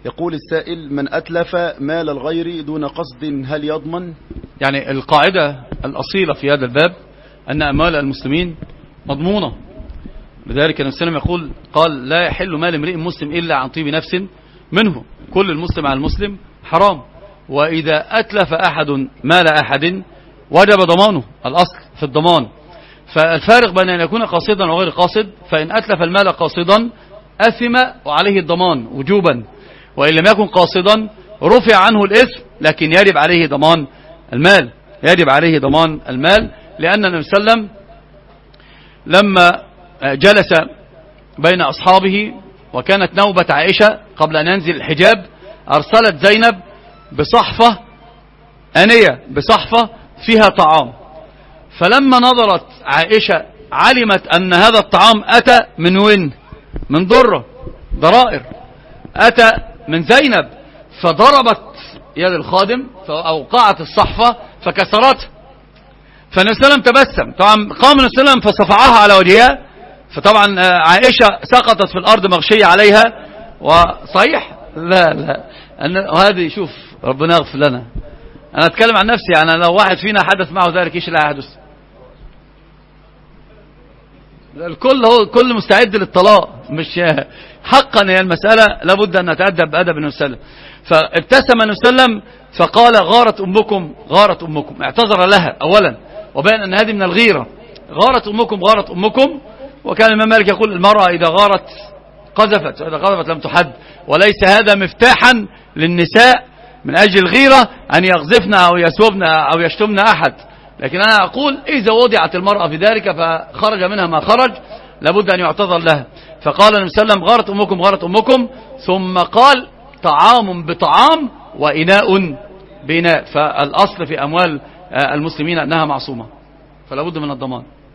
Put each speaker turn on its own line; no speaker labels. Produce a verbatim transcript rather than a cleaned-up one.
يقول السائل: من أتلف مال الغير دون قصد هل يضمن؟
يعني القاعدة الأصيلة في هذا الباب أن أموال المسلمين مضمونة، لذلك النبي صلى الله عليه وسلم يقول قال: لا يحل مال امرئ مسلم إلا عن طيب نفس منه، كل المسلم على المسلم حرام، وإذا أتلف أحد مال أحد وجب ضمانه، الأصل في الضمان. فالفارق بين أن يكون قاصدا وغير قاصد، فإن أتلف المال قاصدا أثم وعليه الضمان وجوبا، وإن لم يكن قاصدا رفع عنه الإثم لكن يجب عليه ضمان المال، يجب عليه ضمان المال. لأن النبي صلى الله عليه وسلم لما جلس بين أصحابه وكانت نوبة عائشة قبل أن ينزل الحجاب، أرسلت زينب بصحفة آنية، بصحفة فيها طعام، فلما نظرت عائشة علمت أن هذا الطعام أتى من وين؟ من ضرة، ضرائر، أتى من زينب، فضربت يد الخادم فأوقعت الصحفة فكسرتها. فالنبي صلى الله عليه وسلم تبسم، طبعا قام النبي صلى الله عليه وسلم فصفعها على وجهها، فطبعا عائشة سقطت في الأرض مغشية عليها. وصحيح لا لا هذه شوف ربنا يغفر لنا، أنا أتكلم عن نفسي، يعني لو واحد فينا حدث معه ذلك إيش اللي هيحدث؟ الكل هو كل مستعد للطلاق، مش حقا هي المسألة لابد أن نتأدب بأدب النبي صلى الله عليه وسلم. فابتسم النبي صلى الله عليه وسلم فقال: غارت أمكم غارت أمكم، اعتذر لها أولا وبين أن هذه من الغيرة، غارت أمكم غارت أمكم. وكان الإمام مالك يقول: المرأة إذا غارت قذفت، وإذا قذفت لم تحد، وليس هذا مفتاحا للنساء من أجل الغيرة أن يغزفن أو يسوبن أو يشتمن أحد، لكن أنا أقول إذا وضعت المرأة في ذلك فخرج منها ما خرج لابد أن يعتذر لها. فقال النبي صلى الله عليه وسلم: غارت أمكم غارت أمكم، ثم قال: طعام بطعام وإناء بإناء. فالأصل في أموال المسلمين أنها معصومة، فلا بد من الضمان.